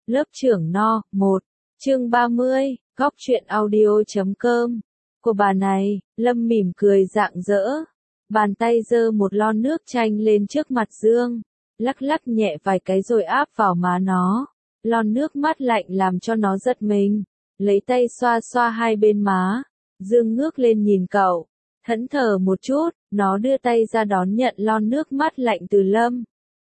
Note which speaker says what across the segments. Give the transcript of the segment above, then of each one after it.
Speaker 1: Lớp trưởng No. 1. Chương 30, góc truyện audio.com. Của bà này, Lâm mỉm cười rạng rỡ. Bàn tay giơ một lon nước chanh lên trước mặt Dương. Lắc lắc nhẹ vài cái rồi áp vào má nó. Lon nước mát lạnh làm cho nó giật mình. Lấy tay xoa xoa hai bên má. Dương ngước lên nhìn cậu. Thẫn thờ một chút, nó đưa tay ra đón nhận lon nước mát lạnh từ Lâm.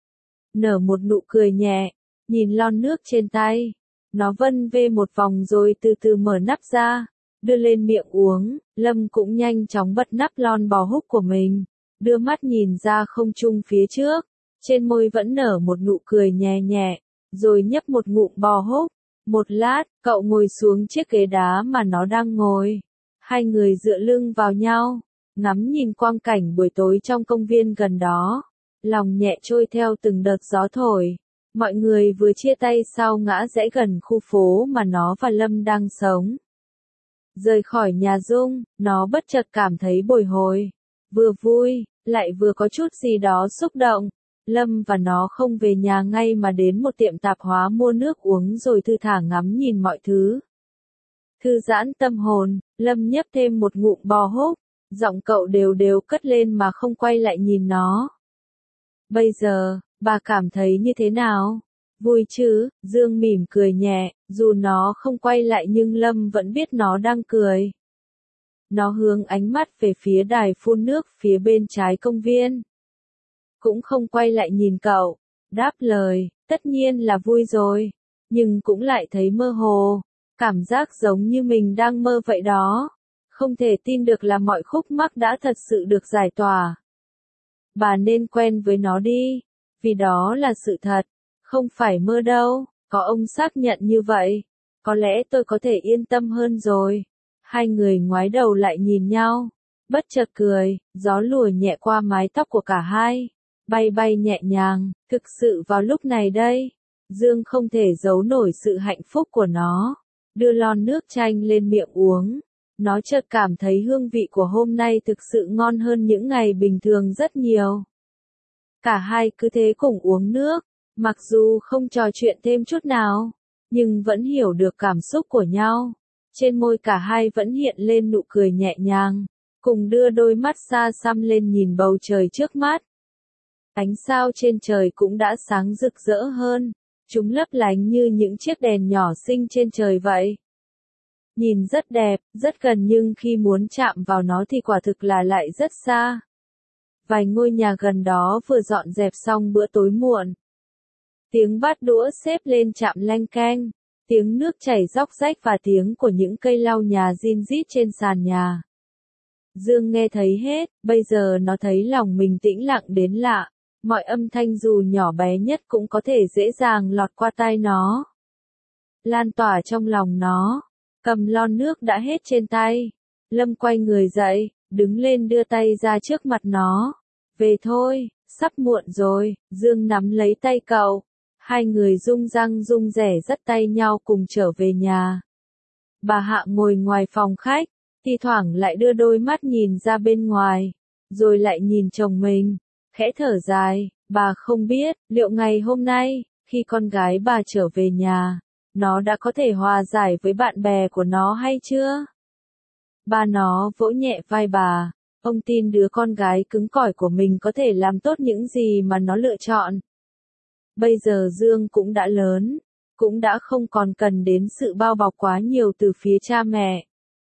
Speaker 1: Nở một nụ cười nhẹ, nhìn lon nước trên tay. Nó vân vê một vòng rồi từ từ mở nắp ra, đưa lên miệng uống. Lâm cũng nhanh chóng bật nắp lon bò húc của mình, đưa mắt nhìn ra không trung phía trước. Trên môi vẫn nở một nụ cười nhẹ nhẹ, rồi nhấp một ngụm bò húc. Một lát, cậu ngồi xuống chiếc ghế đá mà nó đang ngồi. Hai người dựa lưng vào nhau, ngắm nhìn quang cảnh buổi tối trong công viên gần đó. Lòng nhẹ trôi theo từng đợt gió thổi. Mọi người vừa chia tay sau ngã rẽ gần khu phố mà nó và Lâm đang sống. Rời khỏi nhà Dung, nó bất chợt cảm thấy bồi hồi. Vừa vui, lại vừa có chút gì đó xúc động. Lâm và nó không về nhà ngay mà đến một tiệm tạp hóa mua nước uống rồi thư thả ngắm nhìn mọi thứ. Thư giãn tâm hồn, Lâm nhấp thêm một ngụm bò húc. Giọng cậu đều đều cất lên mà không quay lại nhìn nó. Bây giờ, bà cảm thấy như thế nào? Vui chứ? Dương mỉm cười nhẹ, dù nó không quay lại nhưng Lâm vẫn biết nó đang cười. Nó hướng ánh mắt về phía đài phun nước phía bên trái công viên. Cũng không quay lại nhìn cậu, đáp lời, tất nhiên là vui rồi, nhưng cũng lại thấy mơ hồ, cảm giác giống như mình đang mơ vậy đó. Không thể tin được là mọi khúc mắc đã thật sự được giải tỏa. Bà nên quen với nó đi, vì đó là sự thật, không phải mơ đâu, có ông xác nhận như vậy. Có lẽ tôi có thể yên tâm hơn rồi. Hai người ngoái đầu lại nhìn nhau, bất chợt cười, gió lùa nhẹ qua mái tóc của cả hai, bay bay nhẹ nhàng, thực sự vào lúc này đây. Dương không thể giấu nổi sự hạnh phúc của nó, đưa lon nước chanh lên miệng uống. Nó chợt cảm thấy hương vị của hôm nay thực sự ngon hơn những ngày bình thường rất nhiều. Cả hai cứ thế cùng uống nước, mặc dù không trò chuyện thêm chút nào, nhưng vẫn hiểu được cảm xúc của nhau. Trên môi cả hai vẫn hiện lên nụ cười nhẹ nhàng, cùng đưa đôi mắt xa xăm lên nhìn bầu trời trước mắt. Ánh sao trên trời cũng đã sáng rực rỡ hơn, chúng lấp lánh như những chiếc đèn nhỏ xinh trên trời vậy. Nhìn rất đẹp, rất gần nhưng khi muốn chạm vào nó thì quả thực là lại rất xa. Vài ngôi nhà gần đó vừa dọn dẹp xong bữa tối muộn. Tiếng bát đũa xếp lên chạm lanh keng, tiếng nước chảy róc rách và tiếng của những cây lau nhà rin rít trên sàn nhà. Dương nghe thấy hết, bây giờ nó thấy lòng mình tĩnh lặng đến lạ, mọi âm thanh dù nhỏ bé nhất cũng có thể dễ dàng lọt qua tai nó. Lan tỏa trong lòng nó. Cầm lon nước đã hết trên tay. Lâm quay người dậy, đứng lên đưa tay ra trước mặt nó. Về thôi, sắp muộn rồi. Dương nắm lấy tay cậu. Hai người rung răng rung rẻ dắt tay nhau cùng trở về nhà. Bà Hạ ngồi ngoài phòng khách, thi thoảng lại đưa đôi mắt nhìn ra bên ngoài, rồi lại nhìn chồng mình, khẽ thở dài. Bà không biết, liệu ngày hôm nay, khi con gái bà trở về nhà, nó đã có thể hòa giải với bạn bè của nó hay chưa? Ba nó vỗ nhẹ vai bà, ông tin đứa con gái cứng cỏi của mình có thể làm tốt những gì mà nó lựa chọn. Bây giờ Dương cũng đã lớn, cũng đã không còn cần đến sự bao bọc quá nhiều từ phía cha mẹ.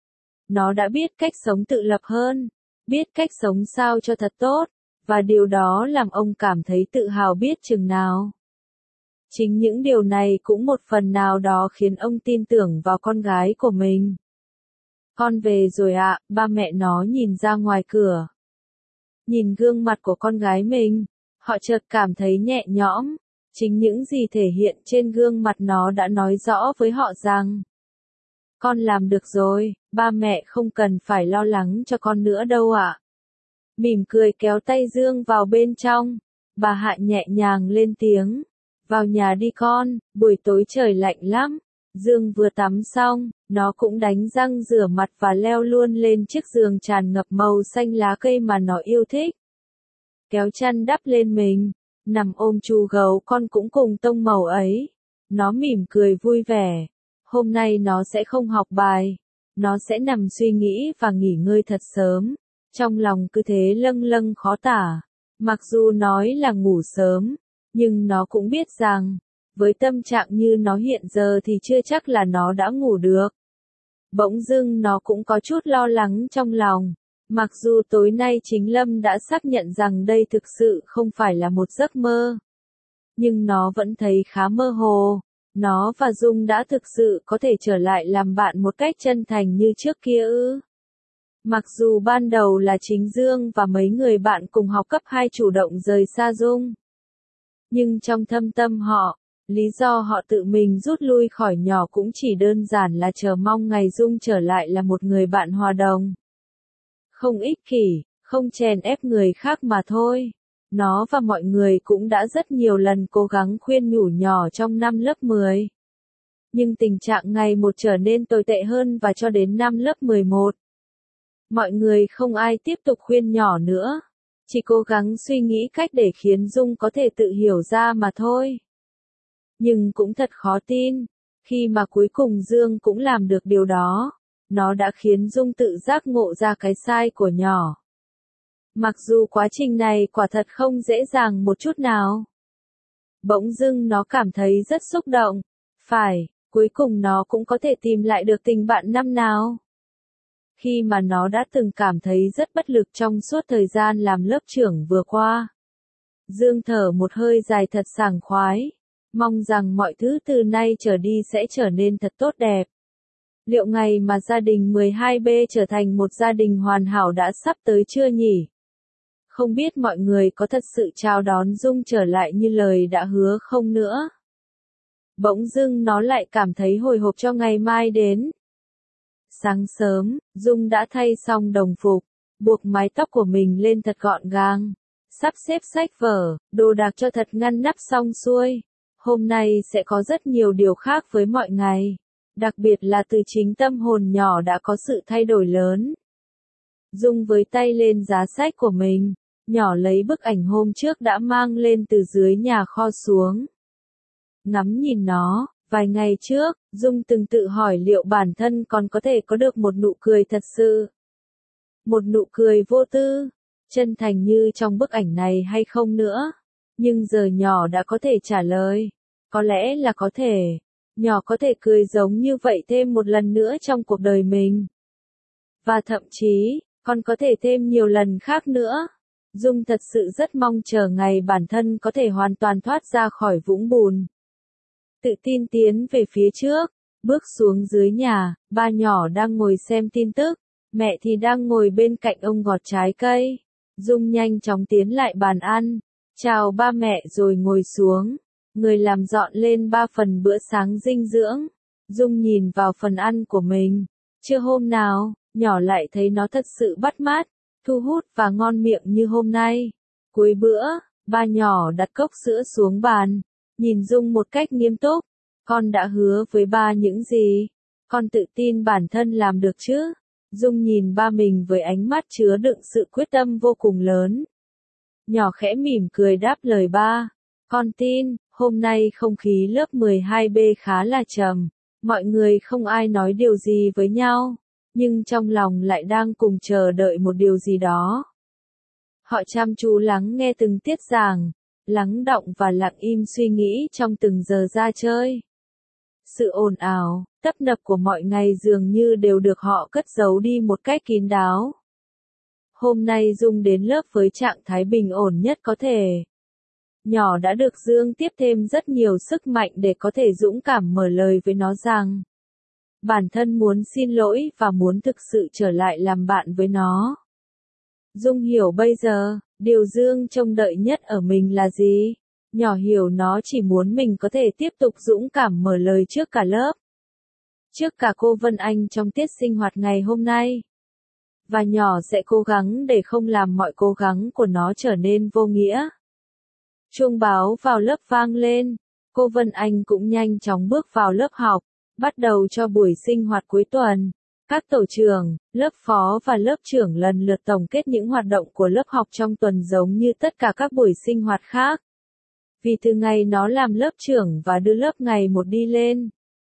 Speaker 1: Nó đã biết cách sống tự lập hơn, biết cách sống sao cho thật tốt, và điều đó làm ông cảm thấy tự hào biết chừng nào. Chính những điều này cũng một phần nào đó khiến ông tin tưởng vào con gái của mình. Con về rồi ạ, ba mẹ nó nhìn ra ngoài cửa. Nhìn gương mặt của con gái mình, họ chợt cảm thấy nhẹ nhõm. Chính những gì thể hiện trên gương mặt nó đã nói rõ với họ rằng con làm được rồi, ba mẹ không cần phải lo lắng cho con nữa đâu ạ. Mỉm cười kéo tay Dương vào bên trong, bà Hạ nhẹ nhàng lên tiếng. Vào nhà đi con, buổi tối trời lạnh lắm. Dương vừa tắm xong, nó cũng đánh răng rửa mặt và leo luôn lên chiếc giường tràn ngập màu xanh lá cây mà nó yêu thích. Kéo chăn đắp lên mình, nằm ôm chu gấu con cũng cùng tông màu ấy. Nó mỉm cười vui vẻ. Hôm nay nó sẽ không học bài. Nó sẽ nằm suy nghĩ và nghỉ ngơi thật sớm. Trong lòng cứ thế lâng lâng khó tả. Mặc dù nói là ngủ sớm, nhưng nó cũng biết rằng, với tâm trạng như nó hiện giờ thì chưa chắc là nó đã ngủ được. Bỗng dưng nó cũng có chút lo lắng trong lòng. Mặc dù tối nay chính Lâm đã xác nhận rằng đây thực sự không phải là một giấc mơ. Nhưng nó vẫn thấy khá mơ hồ. Nó và Dung đã thực sự có thể trở lại làm bạn một cách chân thành như trước kia ư? Mặc dù ban đầu là chính Dương và mấy người bạn cùng học cấp 2 chủ động rời xa Dung. Nhưng trong thâm tâm họ, lý do họ tự mình rút lui khỏi nhỏ cũng chỉ đơn giản là chờ mong ngày Dung trở lại là một người bạn hòa đồng. Không ích kỷ, không chèn ép người khác mà thôi. Nó và mọi người cũng đã rất nhiều lần cố gắng khuyên nhủ nhỏ trong năm lớp 10. Nhưng tình trạng ngày một trở nên tồi tệ hơn và cho đến năm lớp 11. Mọi người không ai tiếp tục khuyên nhỏ nữa. Chỉ cố gắng suy nghĩ cách để khiến Dung có thể tự hiểu ra mà thôi. Nhưng cũng thật khó tin. Khi mà cuối cùng Dương cũng làm được điều đó. Nó đã khiến Dung tự giác ngộ ra cái sai của nhỏ. Mặc dù quá trình này quả thật không dễ dàng một chút nào. Bỗng dưng nó cảm thấy rất xúc động. Phải, cuối cùng nó cũng có thể tìm lại được tình bạn năm nào. Khi mà nó đã từng cảm thấy rất bất lực trong suốt thời gian làm lớp trưởng vừa qua. Dương thở một hơi dài thật sảng khoái. Mong rằng mọi thứ từ nay trở đi sẽ trở nên thật tốt đẹp. Liệu ngày mà gia đình 12B trở thành một gia đình hoàn hảo đã sắp tới chưa nhỉ? Không biết mọi người có thật sự chào đón Dung trở lại như lời đã hứa không nữa? Bỗng dưng nó lại cảm thấy hồi hộp cho ngày mai đến. Sáng sớm, Dung đã thay xong đồng phục, buộc mái tóc của mình lên thật gọn gàng, sắp xếp sách vở, đồ đạc cho thật ngăn nắp xong xuôi. Hôm nay sẽ có rất nhiều điều khác với mọi ngày, đặc biệt là từ chính tâm hồn nhỏ đã có sự thay đổi lớn. Dung với tay lên giá sách của mình, nhỏ lấy bức ảnh hôm trước đã mang lên từ dưới nhà kho xuống. Ngắm nhìn nó, vài ngày trước, Dung từng tự hỏi liệu bản thân còn có thể có được một nụ cười thật sự. Một nụ cười vô tư, chân thành như trong bức ảnh này hay không nữa. Nhưng giờ nhỏ đã có thể trả lời. Có lẽ là có thể. Nhỏ có thể cười giống như vậy thêm một lần nữa trong cuộc đời mình. Và thậm chí, còn có thể thêm nhiều lần khác nữa. Dung thật sự rất mong chờ ngày bản thân có thể hoàn toàn thoát ra khỏi vũng bùn. Tự tin tiến về phía trước, bước xuống dưới nhà, ba nhỏ đang ngồi xem tin tức, mẹ thì đang ngồi bên cạnh ông gọt trái cây. Dung nhanh chóng tiến lại bàn ăn, chào ba mẹ rồi ngồi xuống, người làm dọn lên 3 phần bữa sáng dinh dưỡng. Dung nhìn vào phần ăn của mình, chưa hôm nào, nhỏ lại thấy nó thật sự bắt mắt, thu hút và ngon miệng như hôm nay. Cuối bữa, ba nhỏ đặt cốc sữa xuống bàn, nhìn Dung một cách nghiêm túc. Con đã hứa với ba những gì? Con tự tin bản thân làm được chứ? Dung nhìn ba mình với ánh mắt chứa đựng sự quyết tâm vô cùng lớn. Nhỏ khẽ mỉm cười đáp lời ba. Con tin, hôm nay không khí lớp 12B khá là trầm. Mọi người không ai nói điều gì với nhau, nhưng trong lòng lại đang cùng chờ đợi một điều gì đó. Họ chăm chú lắng nghe từng tiết giảng, lắng đọng và lặng im suy nghĩ trong từng giờ ra chơi. Sự ồn ào, tấp nập của mọi ngày dường như đều được họ cất giấu đi một cách kín đáo. Hôm nay Dung đến lớp với trạng thái bình ổn nhất có thể. Nhỏ đã được Dương tiếp thêm rất nhiều sức mạnh để có thể dũng cảm mở lời với nó rằng bản thân muốn xin lỗi và muốn thực sự trở lại làm bạn với nó. Dung hiểu bây giờ, điều Dương trông đợi nhất ở mình là gì? Nhỏ hiểu nó chỉ muốn mình có thể tiếp tục dũng cảm mở lời trước cả lớp. Trước cả cô Vân Anh trong tiết sinh hoạt ngày hôm nay. Và nhỏ sẽ cố gắng để không làm mọi cố gắng của nó trở nên vô nghĩa. Chuông báo vào lớp vang lên. Cô Vân Anh cũng nhanh chóng bước vào lớp học, bắt đầu cho buổi sinh hoạt cuối tuần. Các tổ trưởng, lớp phó và lớp trưởng lần lượt tổng kết những hoạt động của lớp học trong tuần giống như tất cả các buổi sinh hoạt khác. Vì từ ngày nó làm lớp trưởng và đưa lớp ngày một đi lên,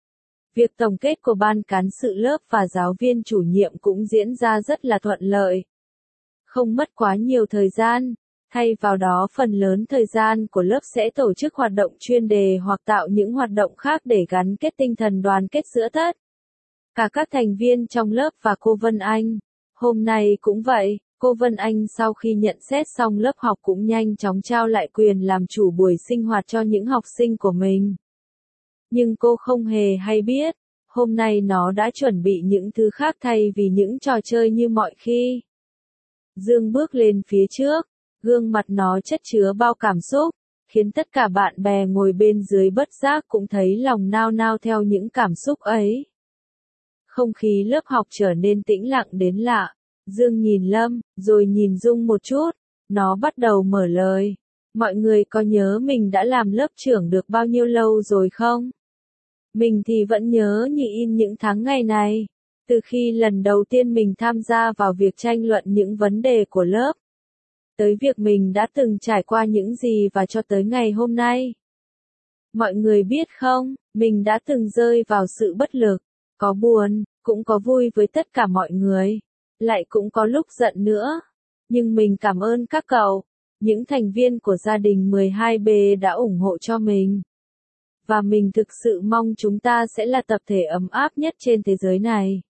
Speaker 1: việc tổng kết của ban cán sự lớp và giáo viên chủ nhiệm cũng diễn ra rất là thuận lợi. Không mất quá nhiều thời gian, thay vào đó phần lớn thời gian của lớp sẽ tổ chức hoạt động chuyên đề hoặc tạo những hoạt động khác để gắn kết tinh thần đoàn kết giữa tất cả các thành viên trong lớp và cô Vân Anh. Hôm nay cũng vậy, cô Vân Anh sau khi nhận xét xong lớp học cũng nhanh chóng trao lại quyền làm chủ buổi sinh hoạt cho những học sinh của mình. Nhưng cô không hề hay biết, hôm nay nó đã chuẩn bị những thứ khác thay vì những trò chơi như mọi khi. Dương bước lên phía trước, gương mặt nó chất chứa bao cảm xúc, khiến tất cả bạn bè ngồi bên dưới bất giác cũng thấy lòng nao nao theo những cảm xúc ấy. Không khí lớp học trở nên tĩnh lặng đến lạ. Dương nhìn Lâm, rồi nhìn Dung một chút, nó bắt đầu mở lời. Mọi người có nhớ mình đã làm lớp trưởng được bao nhiêu lâu rồi không? Mình thì vẫn nhớ như in những tháng ngày này, từ khi lần đầu tiên mình tham gia vào việc tranh luận những vấn đề của lớp, tới việc mình đã từng trải qua những gì và cho tới ngày hôm nay. Mọi người biết không, mình đã từng rơi vào sự bất lực, có buồn, cũng có vui với tất cả mọi người, lại cũng có lúc giận nữa. Nhưng mình cảm ơn các cậu, những thành viên của gia đình 12B đã ủng hộ cho mình. Và mình thực sự mong chúng ta sẽ là tập thể ấm áp nhất trên thế giới này.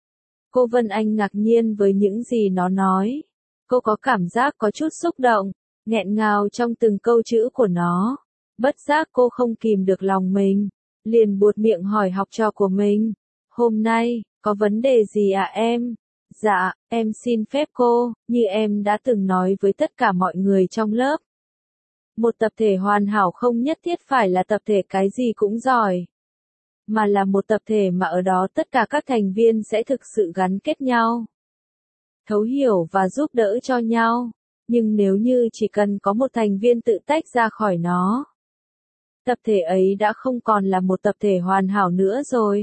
Speaker 1: Cô Vân Anh ngạc nhiên với những gì nó nói. Cô có cảm giác có chút xúc động, nghẹn ngào trong từng câu chữ của nó. Bất giác cô không kìm được lòng mình, liền buột miệng hỏi học trò của mình. Hôm nay, có vấn đề gì à em? Dạ, em xin phép cô, như em đã từng nói với tất cả mọi người trong lớp. Một tập thể hoàn hảo không nhất thiết phải là tập thể cái gì cũng giỏi, mà là một tập thể mà ở đó tất cả các thành viên sẽ thực sự gắn kết nhau, thấu hiểu và giúp đỡ cho nhau. Nhưng nếu như chỉ cần có một thành viên tự tách ra khỏi nó, tập thể ấy đã không còn là một tập thể hoàn hảo nữa rồi.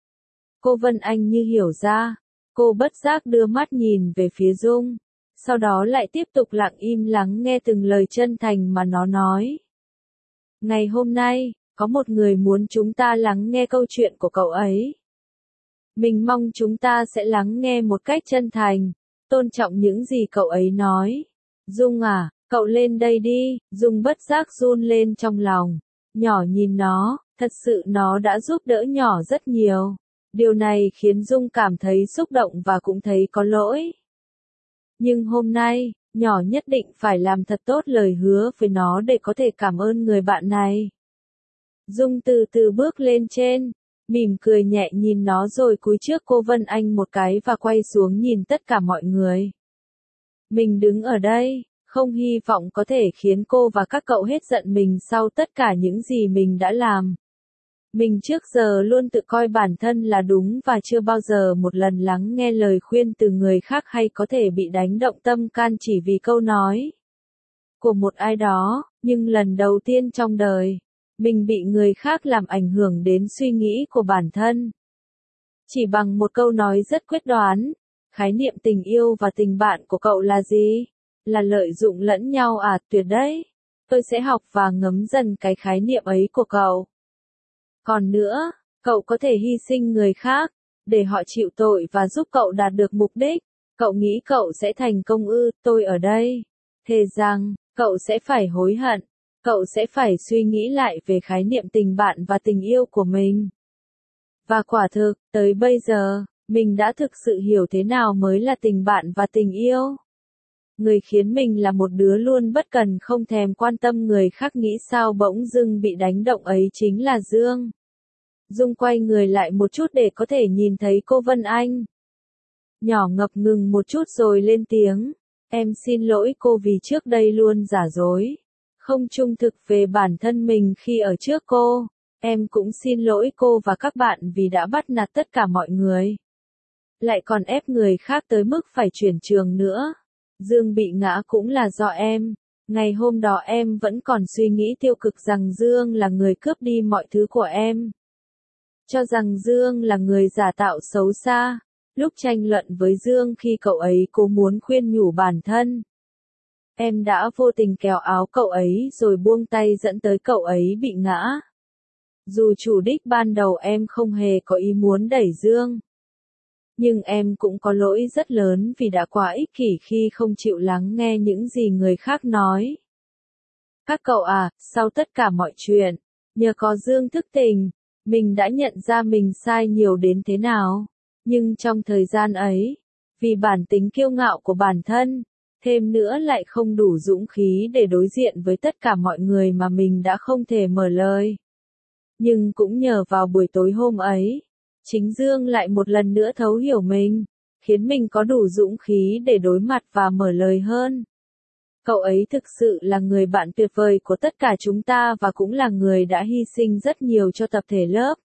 Speaker 1: Cô Vân Anh như hiểu ra, cô bất giác đưa mắt nhìn về phía Dung, sau đó lại tiếp tục lặng im lắng nghe từng lời chân thành mà nó nói. Ngày hôm nay, có một người muốn chúng ta lắng nghe câu chuyện của cậu ấy. Mình mong chúng ta sẽ lắng nghe một cách chân thành, tôn trọng những gì cậu ấy nói. Dung à, cậu lên đây đi. Dung bất giác run lên trong lòng. Nhỏ nhìn nó, thật sự nó đã giúp đỡ nhỏ rất nhiều. Điều này khiến Dung cảm thấy xúc động và cũng thấy có lỗi. Nhưng hôm nay, nhỏ nhất định phải làm thật tốt lời hứa với nó để có thể cảm ơn người bạn này. Dung từ từ bước lên trên, mỉm cười nhẹ nhìn nó rồi cúi trước cô Vân Anh một cái và quay xuống nhìn tất cả mọi người. Mình đứng ở đây, không hy vọng có thể khiến cô và các cậu hết giận mình sau tất cả những gì mình đã làm. Mình trước giờ luôn tự coi bản thân là đúng và chưa bao giờ một lần lắng nghe lời khuyên từ người khác hay có thể bị đánh động tâm can chỉ vì câu nói của một ai đó, nhưng lần đầu tiên trong đời, mình bị người khác làm ảnh hưởng đến suy nghĩ của bản thân. Chỉ bằng một câu nói rất quyết đoán, khái niệm tình yêu và tình bạn của cậu là gì? Là lợi dụng lẫn nhau à? Tuyệt đấy. Tôi sẽ học và ngấm dần cái khái niệm ấy của cậu. Còn nữa, cậu có thể hy sinh người khác, để họ chịu tội và giúp cậu đạt được mục đích. Cậu nghĩ cậu sẽ thành công ư? Tôi ở đây thề rằng, cậu sẽ phải hối hận. Cậu sẽ phải suy nghĩ lại về khái niệm tình bạn và tình yêu của mình. Và quả thực, tới bây giờ, mình đã thực sự hiểu thế nào mới là tình bạn và tình yêu. Người khiến mình là một đứa luôn bất cần không thèm quan tâm người khác nghĩ sao bỗng dưng bị đánh động ấy chính là Dương. Dung quay người lại một chút để có thể nhìn thấy cô Vân Anh. Nhỏ ngập ngừng một chút rồi lên tiếng. Em xin lỗi cô vì trước đây luôn giả dối, không trung thực về bản thân mình khi ở trước cô. Em cũng xin lỗi cô và các bạn vì đã bắt nạt tất cả mọi người. Lại còn ép người khác tới mức phải chuyển trường nữa. Dương bị ngã cũng là do em. Ngày hôm đó em vẫn còn suy nghĩ tiêu cực rằng Dương là người cướp đi mọi thứ của em. Cho rằng Dương là người giả tạo xấu xa. Lúc tranh luận với Dương khi cậu ấy cố muốn khuyên nhủ bản thân, Em đã vô tình kéo áo cậu ấy rồi buông tay dẫn tới cậu ấy bị ngã. Dù chủ đích ban đầu em không hề có ý muốn đẩy Dương. Nhưng em cũng có lỗi rất lớn vì đã quá ích kỷ khi không chịu lắng nghe những gì người khác nói. Các cậu à, sau tất cả mọi chuyện, nhờ có Dương thức tỉnh, mình đã nhận ra mình sai nhiều đến thế nào. Nhưng trong thời gian ấy, vì bản tính kiêu ngạo của bản thân, thêm nữa lại không đủ dũng khí để đối diện với tất cả mọi người mà mình đã không thể mở lời. Nhưng cũng nhờ vào buổi tối hôm ấy, chính Dương lại một lần nữa thấu hiểu mình, khiến mình có đủ dũng khí để đối mặt và mở lời hơn. Cậu ấy thực sự là người bạn tuyệt vời của tất cả chúng ta và cũng là người đã hy sinh rất nhiều cho tập thể lớp.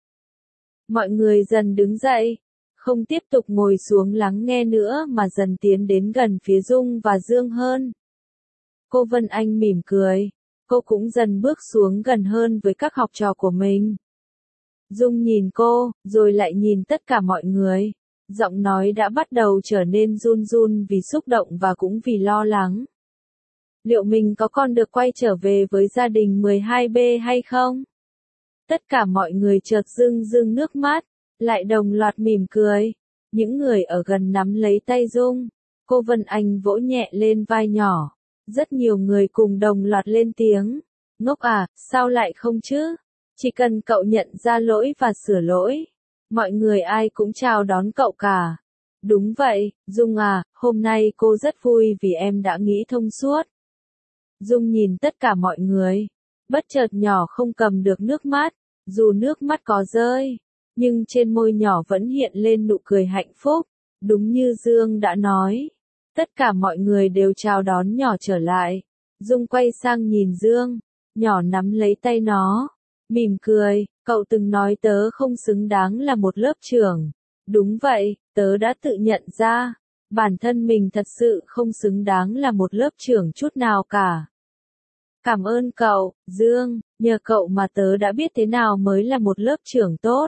Speaker 1: Mọi người dần đứng dậy, không tiếp tục ngồi xuống lắng nghe nữa mà dần tiến đến gần phía Dung và Dương hơn. Cô Vân Anh mỉm cười, cô cũng dần bước xuống gần hơn với các học trò của mình. Dung nhìn cô, rồi lại nhìn tất cả mọi người. Giọng nói đã bắt đầu trở nên run run vì xúc động và cũng vì lo lắng. Liệu mình có còn được quay trở về với gia đình 12B hay không? Tất cả mọi người chợt rưng rưng nước mắt, lại đồng loạt mỉm cười. Những người ở gần nắm lấy tay Dung. Cô Vân Anh vỗ nhẹ lên vai nhỏ. Rất nhiều người cùng đồng loạt lên tiếng. Ngốc à, sao lại không chứ? Chỉ cần cậu nhận ra lỗi và sửa lỗi. Mọi người ai cũng chào đón cậu cả. Đúng vậy, Dung à, hôm nay cô rất vui vì em đã nghĩ thông suốt. Dung nhìn tất cả mọi người. Bất chợt nhỏ không cầm được nước mắt. Dù nước mắt có rơi, nhưng trên môi nhỏ vẫn hiện lên nụ cười hạnh phúc. Đúng như Dương đã nói. Tất cả mọi người đều chào đón nhỏ trở lại. Dung quay sang nhìn Dương. Nhỏ nắm lấy tay nó. Mỉm cười, cậu từng nói tớ không xứng đáng là một lớp trưởng. Đúng vậy, tớ đã tự nhận ra. Bản thân mình thật sự không xứng đáng là một lớp trưởng chút nào cả. Cảm ơn cậu, Dương, nhờ cậu mà tớ đã biết thế nào mới là một lớp trưởng tốt.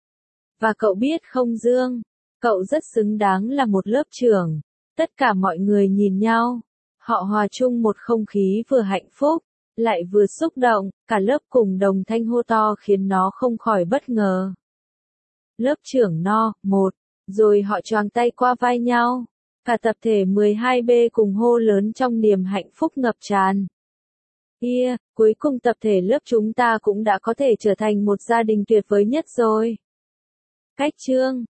Speaker 1: Và cậu biết không Dương, cậu rất xứng đáng là một lớp trưởng. Tất cả mọi người nhìn nhau, họ hòa chung một không khí vừa hạnh phúc, lại vừa xúc động, cả lớp cùng đồng thanh hô to khiến nó không khỏi bất ngờ. Lớp trưởng No, 1, rồi họ choàng tay qua vai nhau, cả tập thể 12B cùng hô lớn trong niềm hạnh phúc ngập tràn. Cuối cùng tập thể lớp chúng ta cũng đã có thể trở thành một gia đình tuyệt vời nhất rồi. Cách chương